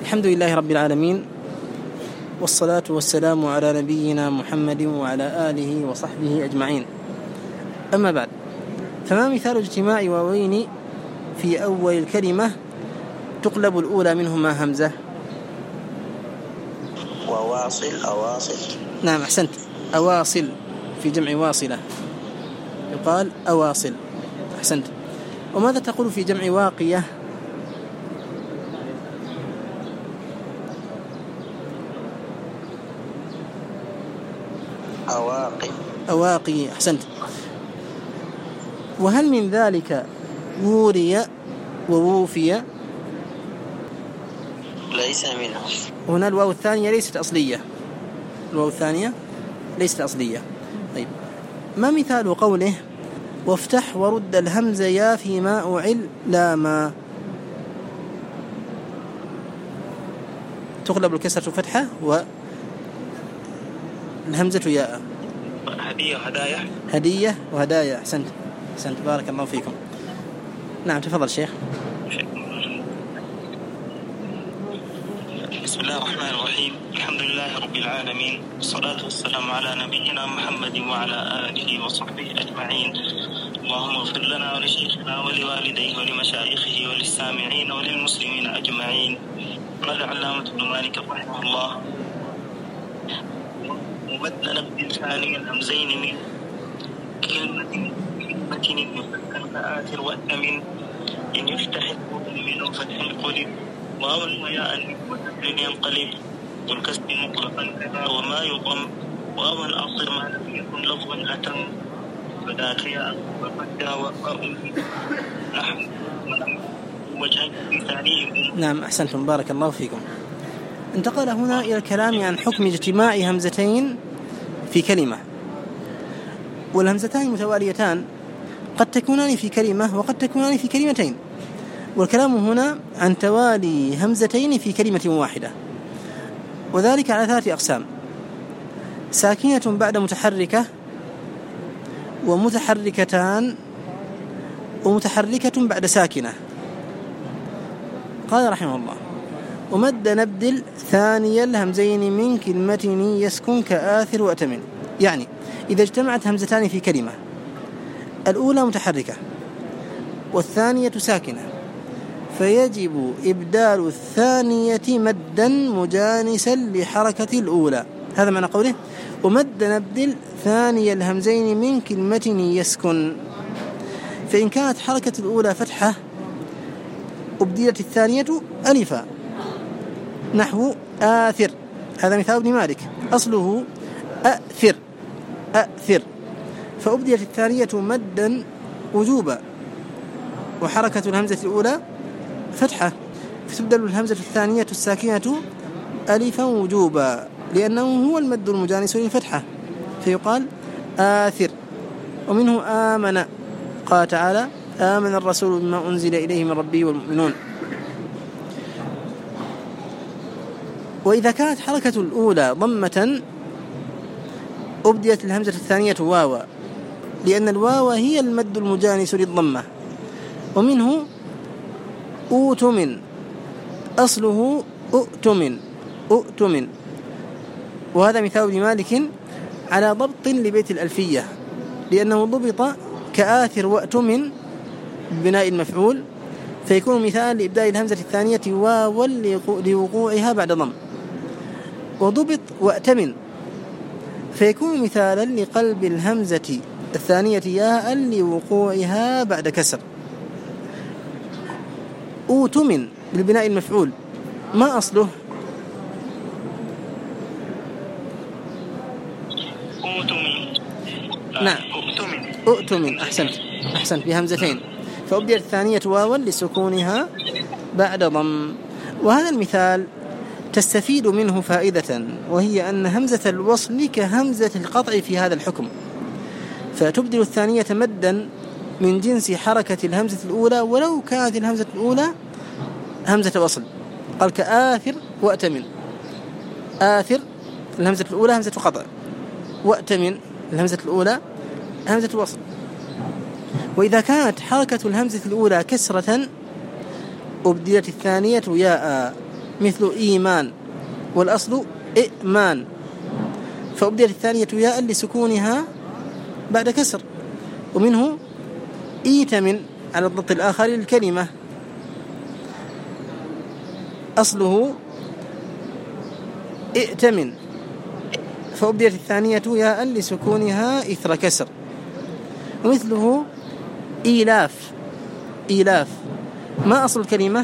الحمد لله رب العالمين، والصلاة والسلام على نبينا محمد وعلى آله وصحبه أجمعين. أما بعد، فما مثال اجتماع واوين في أول الكلمة تقلب الأولى منهما همزة؟ وواصل أواصل. نعم أحسنت، أواصل في جمع واصلة يقال أواصل. أحسنت. وماذا تقول في جمع واقية؟ أواقي. أحسنت. وهل من ذلك ووري وووفي؟ ليس منه. هنا الواو الثانية ليست أصلية، الواو الثانية ليست أصلية. طيب، ما مثال قوله وافتح ورد الهمزة يا فيما أعل لا ما؟ تقلب الكسرة فتحة والهمزة ياء. هدية وهدايا. أحسنت بارك الله فيكم. نعم تفضل شيخ. بسم الله الرحمن الرحيم. الحمد لله رب العالمين، والصلاة والسلام على نبينا محمد وعلى آله وصحبه أجمعين. اللهم اغفر لنا ولشيخنا ولوالديه ولمشايخه وللسامعين وللمسلمين أجمعين. قال علامة ابن مالك رحمه الله: وبدل بالثاني الهمزين من كلمة يسكن فآثر وأمن إن يفتح من فتح القلب واو وياء وتسليم ينقلب والكسر مطلقا كذا وما يضم واو الأصل ما لم يكن لفظا أتم فذاك ياء وقدا وقاء نحن وجه ثاني. نعم أحسنتم بارك الله فيكم. انتقل هنا إلى الكلام عن حكم اجتماع همزتين في كلمة. والهمزتان متواليتان قد تكونان في كلمة وقد تكونان في كلمتين، والكلام هنا عن توالي همزتين في كلمة واحدة، وذلك على 3 أقسام: ساكنة بعد متحركة، ومتحركتان، ومتحركة بعد ساكنة. قال رحمه الله: ومد نبدل ثاني الهمزين من كلمة يسكن كآثر وأتمن. يعني إذا اجتمعت همزتان في كلمة، الأولى متحركة والثانية ساكنة، فيجب إبدال الثانية مدا مجانسا لحركة الأولى. هذا معنى قوله ومد نبدل ثاني الهمزين من كلمة يسكن. فإن كانت حركة الأولى فتحة أبدلت الثانية ألفا، نحو آثر. هذا مثال ابن مالك، أصله أأثر، فأبدلت الثانية مدا وجوبا، وحركة الهمزة الأولى فتحة، فتبدل الهمزة الثانية الساكنة ألفا وجوبا، لأنه هو المد المجانس للفتحة، فيقال آثر. ومنه آمن، قال تعالى: آمن الرسول بما أنزل إليه من ربه والمؤمنون. وإذا كانت حركة الأولى ضمة أبدلت الهمزة الثانية واوا، لأن الواو هي المد المجانس للضمة. ومنه أؤتمن، أصله أؤتمن، وهذا مثال ابن مالك على ضبط لبيت الألفية، لأنه ضبط كآثر وأتمن ببناء المفعول، فيكون مثال لإبدال الهمزة الثانية واوا لوقوعها بعد ضم. وضبط وأتمن فيكون مثالا لقلب الهمزة الثانية ياء لوقوعها بعد كسر. أؤتمن بالبناء المفعول، ما أصله؟ نعم أؤتمن. أحسنت بهمزتين، فأبدلت الثانية واوا لسكونها بعد ضم. وهذا المثال تستفيد منه فائدة، وهي أن همزة الوصل كهمزة القطع في هذا الحكم، فتبدل الثانية مدا من جنس حركة الهمزة الأولى ولو كانت الهمزة الأولى همزة وصل. قال كآثر وأتمن، آثر الهمزة الأولى همزة قطع، وأتمن الهمزة الأولى همزة وصل. وإذا كانت حركة الهمزة الأولى كسرة أبدلت الثانية ياء، مثل إيمان، والأصل إئمان، فأبدلت الثانية ياء لسكونها بعد كسر. ومنه إيتمن على الضبط الآخر للكلمة، أصله ائتمن، فأبدلت الثانية ياء لسكونها إثر كسر. ومثله إيلاف، إيلاف، ما أصل الكلمة؟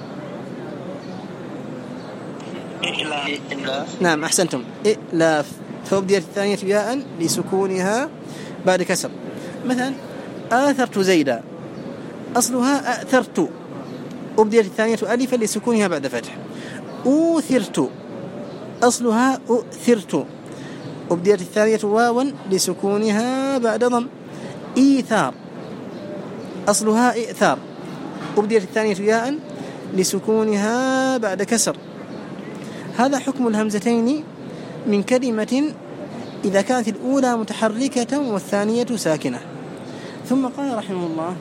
إلاف. نعم أحسنتم، إلاف، فأبدلت الثانية ياء لسكونها بعد كسر. مثلا آثرت زيدا، أصلها أأثرت، أبدلت الثانية ألفا لسكونها بعد فتح. أوثرت، أصلها أؤثرت، أبدلت الثانية واوا لسكونها بعد ضم. إيثار، أصلها إئثار، أبدلت الثانية ياء لسكونها بعد كسر. هذا حكم الهمزتين من كلمة إذا كانت الأولى متحركة والثانية ساكنة. ثم قال رحمه الله: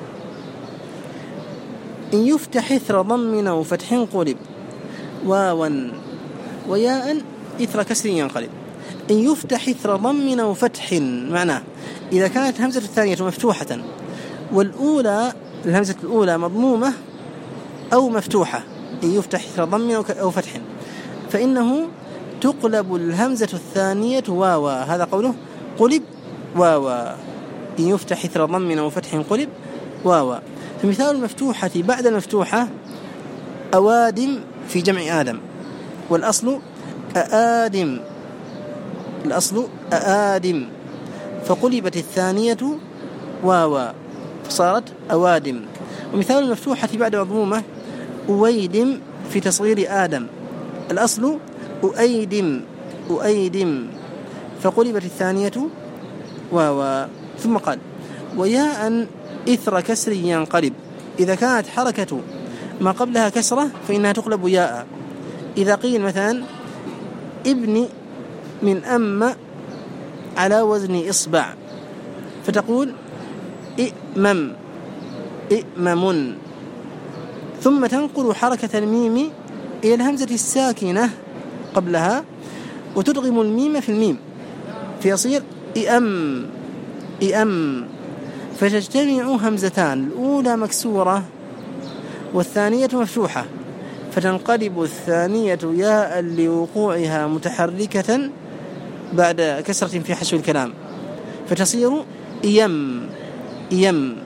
إن يفتح إثر ضم أو فتح قلب واوا وياء إثر كسر ينقلب. إن يفتح إثر ضم أو فتح معناه إذا كانت همزة الثانية مفتوحة والأولى الهمزة الأولى مضمومة أو مفتوحة، إن يفتح إثر ضم أو فتح، فإنه تقلب الهمزة الثانية واوا. هذا قوله قلب واوا، إن يفتح إثر ضم أو فتح قلب واوا. فمثال المفتوحة بعد المفتوحة أوادم في جمع آدم، والأصل أآدم، الأصل أآدم، فقلبت الثانية واوا فصارت أوادم. ومثال المفتوحة بعد مضمومة أويدم في تصغير آدم، الأصل أؤيدم، أؤيدم، فقلبت الثانية واوا. ثم قال: وياء إثر كسر ينقلب. إذا كانت حركة ما قبلها كسرة فإنها تقلب ياء. إذا قيل مثلا ابن من أم على وزن إصبع، فتقول إئمم، إئمم، ثم تنقل حركة الميم إلى الهمزة الساكنة قبلها وتدغم الميم في الميم فيصير إئم، إئم، فتجتمع همزتان، الأولى مكسورة والثانية مفتوحة، فتنقلب الثانية ياء لوقوعها متحركة بعد كسرة في حشو الكلام فتصير إيم، إيم.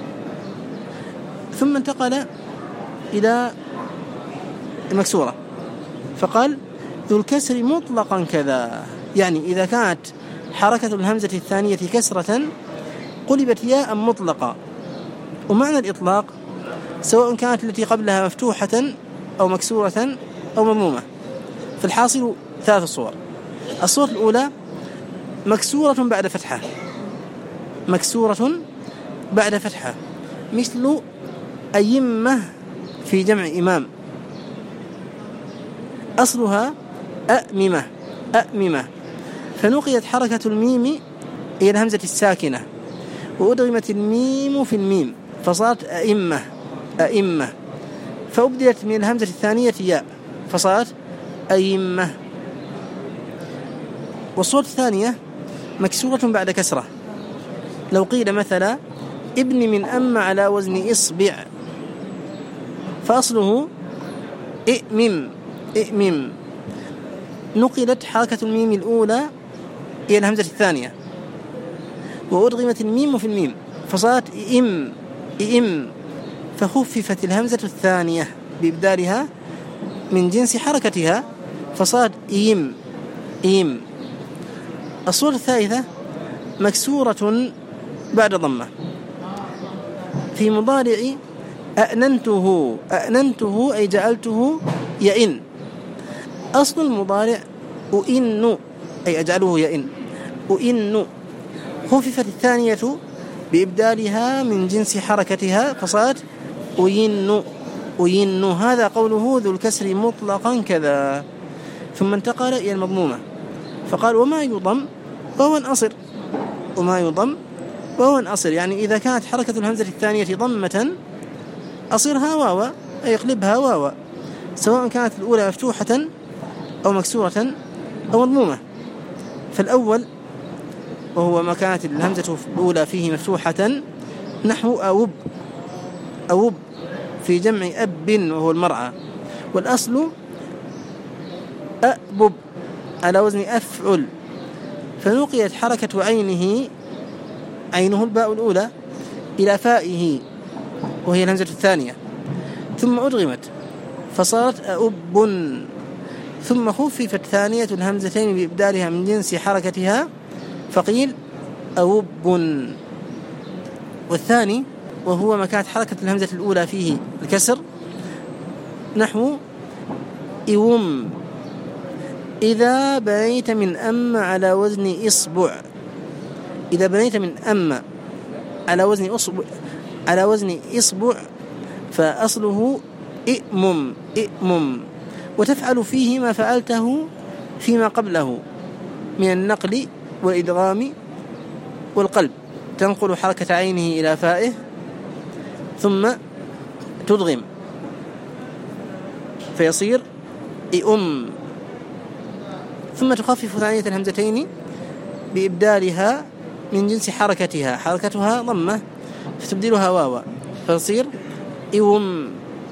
ثم انتقل إلى المكسورة فقال: ذو الكسر مطلقا كذا، يعني إذا كانت حركة الهمزة الثانية كسرة قلبت ياء مطلقة. ومعنى الإطلاق سواء كانت التي قبلها مفتوحة أو مكسورة أو مضمومة. فالحاصل 3 صور. الصورة الأولى مكسورة بعد فتحة، مكسورة بعد فتحة، مثل أيمة في جمع إمام، أصلها أأممة، أأممة، فنقلت حركة الميم إلى الهمزة الساكنة وأدغمت الميم في الميم فصارت أئمة، أئمة، فأبدلت من الهمزة الثانية ياء فصارت أئمة. والصورة الثانية مكسورة بعد كسرة، لو قيل مثلا ابن من أم على وزن إصبع، فأصله إئمم، إئمم، نقلت حركة الميم الأولى إلى الهمزة الثانية وأدغمت الميم في الميم فصارت إئم، إئم، فخففت الهمزة الثانية بإبدالها من جنس حركتها فصارت إيم، إيم. الصورة الثالثة مكسورة بعد ضمة، في مضارع أأننته، أأننته أي جعلته يئن، أصل المضارع أئن أي أجعله يئن، أئن، خففت الثانية بإبدالها من جنس حركتها فصارت أين، أين. هذا قوله ذو الكسر مطلقا كذا. ثم انتقل إلى المضمومة فقال: وما يضم وهو أصر، وما يضم وهو أصر، يعني إذا كانت حركة الهمزة الثانية ضمة أصرها واوا أي اقلبها واوا، سواء كانت الأولى مفتوحة أو مكسورة أو مضمومة. فالأول وهو ما كانت الهمزة الأولى فيه مفتوحة نحو أوب، أوب في جمع أب وهو المرعى، والأصل أأبب على وزن أفعل، فنقيت حركة عينه الباء الأولى إلى فائه وهي الهمزة الثانية، ثم أدغمت فصارت أؤب، ثم خففت ثانية الهمزتين بإبدالها من جنس حركتها فقيل أوب. والثاني وهو ما كانت حركة الهمزة الأولى فيه الكسر نحو إوم، إذا بنيت من أم على وزن إصبع، إذا بنيت من أم على وزن إصبع فأصله إئمم، وتفعل فيه ما فعلته فيما قبله من النقل والإدغام والقلب، تنقل حركة عينه إلى فائه ثم تدغم فيصير إئم، ثم تخفف ثانية الهمزتين بإبدالها من جنس حركتها ضمة فتبدلها واوا فيصير إوم.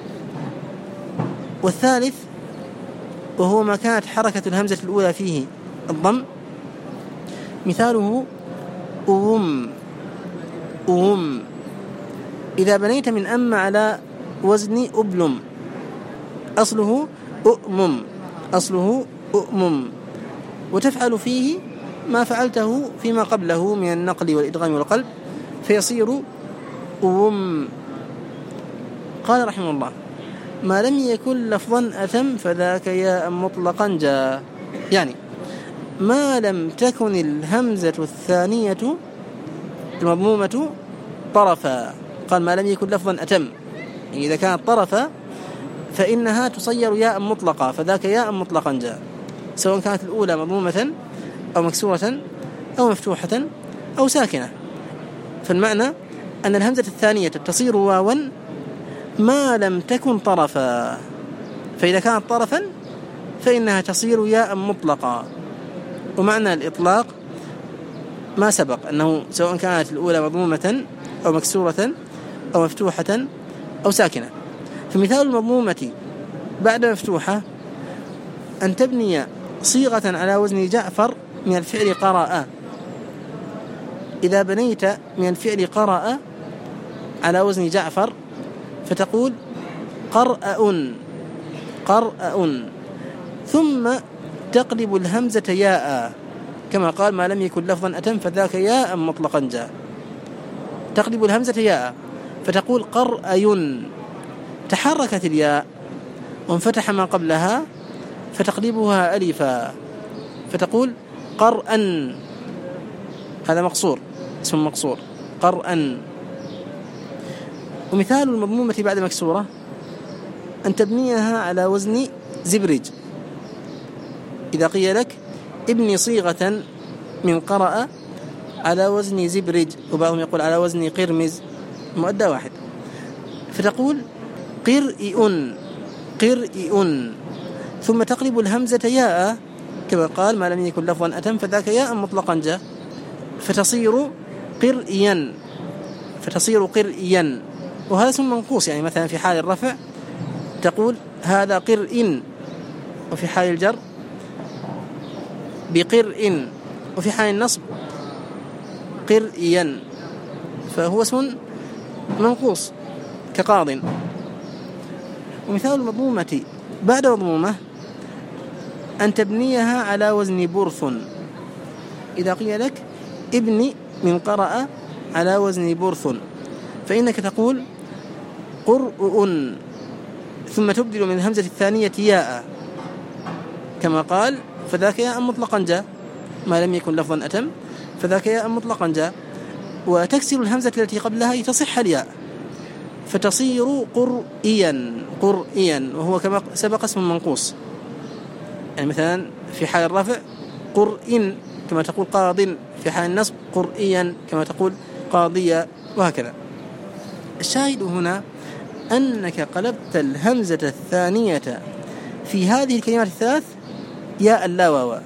والثالث وهو ما كانت حركة الهمزة الأولى فيه الضم مثاله أوم، إذا بنيت من أم على وزن أبلم أصله أؤمم، وتفعل فيه ما فعلته فيما قبله من النقل والإدغام والقلب فيصير أوم. قال رحمه الله: ما لم يكن لفظا أتم فذاك ياء مطلقا جاء، يعني ما لم تكن الهمزة الثانية المضمومة طرفا. قال ما لم يكن لفظا أتم، يعني إذا كانت طرفا فإنها تصير ياء مطلقة، فذاك ياء مطلقا جاء، سواء كانت الأولى مضمومة أو مكسورة أو مفتوحة أو ساكنة. فالمعنى أن الهمزة الثانية تصير واوا ما لم تكن طرفا، فإذا كانت طرفا فإنها تصير ياء مطلقة. ومعنى الإطلاق ما سبق أنه سواء كانت الأولى مضمومة أو مكسورة أو مفتوحة أو ساكنة. فمثال المضمومة بعد مفتوحة أن تبني صيغة على وزن جعفر من الفعل قرأ. إذا بنيت من الفعل قرأ على وزن جعفر فتقول قرأ، ثم تقلب الهمزة ياء كما قال ما لم يكن لفظا أتم فذاك ياء مطلقا جاء، تقلب الهمزة ياء فتقول قرأي، تحركت الياء وانفتح ما قبلها فتقلبها ألفا فتقول قرأا، هذا مقصور، اسم مقصور قرأا. ومثال المضمومة بعد مكسورة أن تبنيها على وزن زبرج. إذا قيل لك ابني صيغة من قرأ على وزن زبرج، وبعضهم يقول على وزن قرمز، مؤدى واحد، فتقول قرئ، ثم تقلب الهمزة ياء كما قال ما لم يكن لفظا أتم فذاك ياء مطلقا جاء، فتصير قرئيا، وهذا اسم منقوص. يعني مثلا في حال الرفع تقول هذا قرئ، وفي حال الجر بقرئ، وفي حال النصب قرئيا، فهو اسم منقوص كقاض. ومثال المضمومة بعد مضمومة أن تبنيها على وزن برث. إذا قيل لك ابني من قرأ على وزن برث فإنك تقول قرء، ثم تبدل من الهمزة الثانية ياء كما قال فذاك ياء مطلقا جاء، ما لم يكن لفظا أتم فذاك ياء مطلقا جاء، وتكسر الهمزة التي قبلها لتصح الياء فتصير قرئيا، وهو كما سبق اسم منقوص. يعني مثلا في حال الرفع قرئ كما تقول قاض، في حال النصب قرئيا كما تقول قاضية، وهكذا. الشاهد هنا أنك قلبت الهمزة الثانية في هذه الكلمات الثلاث ياء اللا واو.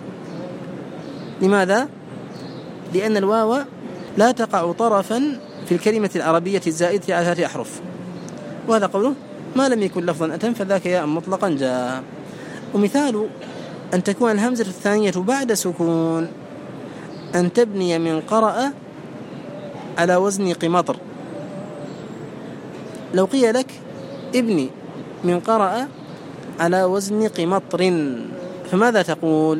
لماذا؟ لأن الواو لا تقع طرفا في الكلمة العربية الزائدة على 3 أحرف، وهذا قوله ما لم يكن لفظا أتم فذاك ياء مطلقا جاء. ومثال أن تكون الهمزة الثانية بعد سكون أن تبني من قرأ على وزن قمطر. لو قيل لك ابني من قرأ على وزن قمطر فماذا تقول؟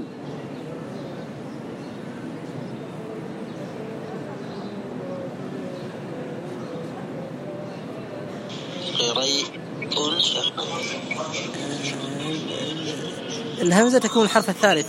الهمزة تكون الحرف الثالث.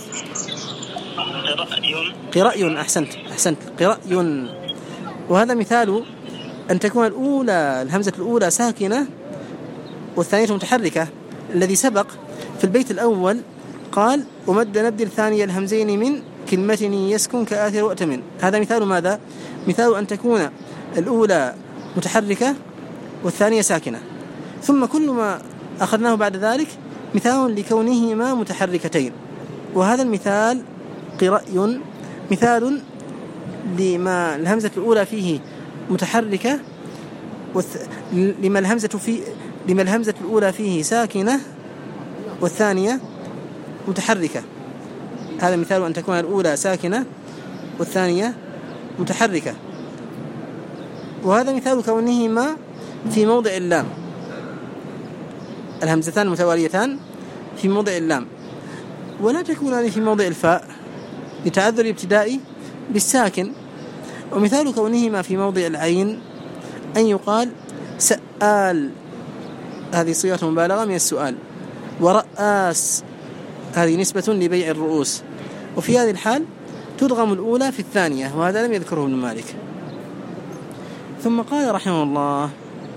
قرأي. أحسنت قرأي. وهذا مثال أن تكون الأولى الهمزة الأولى ساكنة والثانية متحركة. الذي سبق في البيت الأول قال ومد نبدل ثاني الهمزين من كلمة يسكن كآثر وأتمن. هذا مثال ماذا؟ مثال أن تكون الأولى متحركة والثانية ساكنة، ثم كل ما أخذناه بعد ذلك مثال لكونهما متحركتين. وهذا المثال قرأي مثال لما الهمزة الأولى فيه متحركة لما الهمزة الأولى فيه ساكنة والثانية متحركة. هذا مثال أن تكون الأولى ساكنة والثانية متحركة. وهذا مثال كونهما في موضع اللام، الهمزتان متواليتان في موضع اللام، ولا تكونان في موضع الفاء لتعذر الابتداء بالساكن. ومثال كونهما في موضع العين أن يقال سآل، هذه صيغة مبالغة من السؤال، ورأس هذه نسبة لبيع الرؤوس. وفي هذه الحال تدغم الأولى في الثانية، وهذا لم يذكره ابن مالك. ثم قال رحمه الله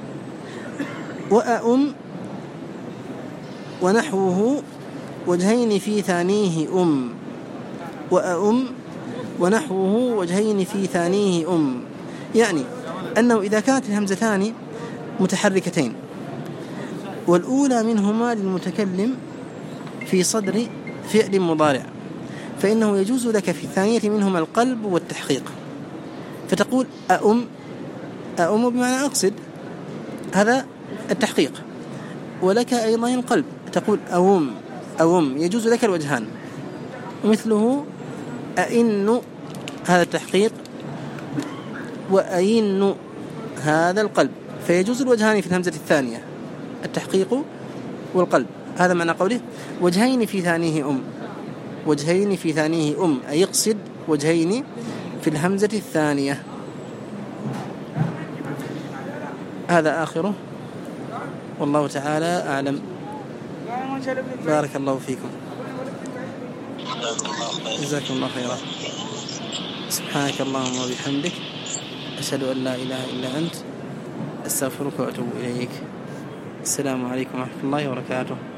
وأم ونحوه وجهين في ثانيه وأم ونحوه وجهين في ثانيه يعني أنه إذا كانت الهمزتان متحركتين والأولى منهما للمتكلم في صدر فعل مضارع فإنه يجوز لك في الثانية منهما القلب والتحقيق، فتقول أأم بمعنى أقصد، هذا التحقيق. ولك أيضا القلب، تقول أوم يجوز لك الوجهان. ومثله أئن، هذا التحقيق، وأين هذا القلب، فيجوز الوجهان في الهمزة الثانية التحقيق والقلب. هذا معنى قوله وجهين في ثانيه وجهين في ثانيه أي يقصد وجهين في الهمزة الثانية. هذا آخره، والله تعالى أعلم. بارك الله فيكم، جزاكم الله خيرا. سبحانك اللهم وبحمدك، أشهد أن لا إله إلا أنت، أستغفرك وأتوب إليك. السلام عليكم ورحمة الله وبركاته.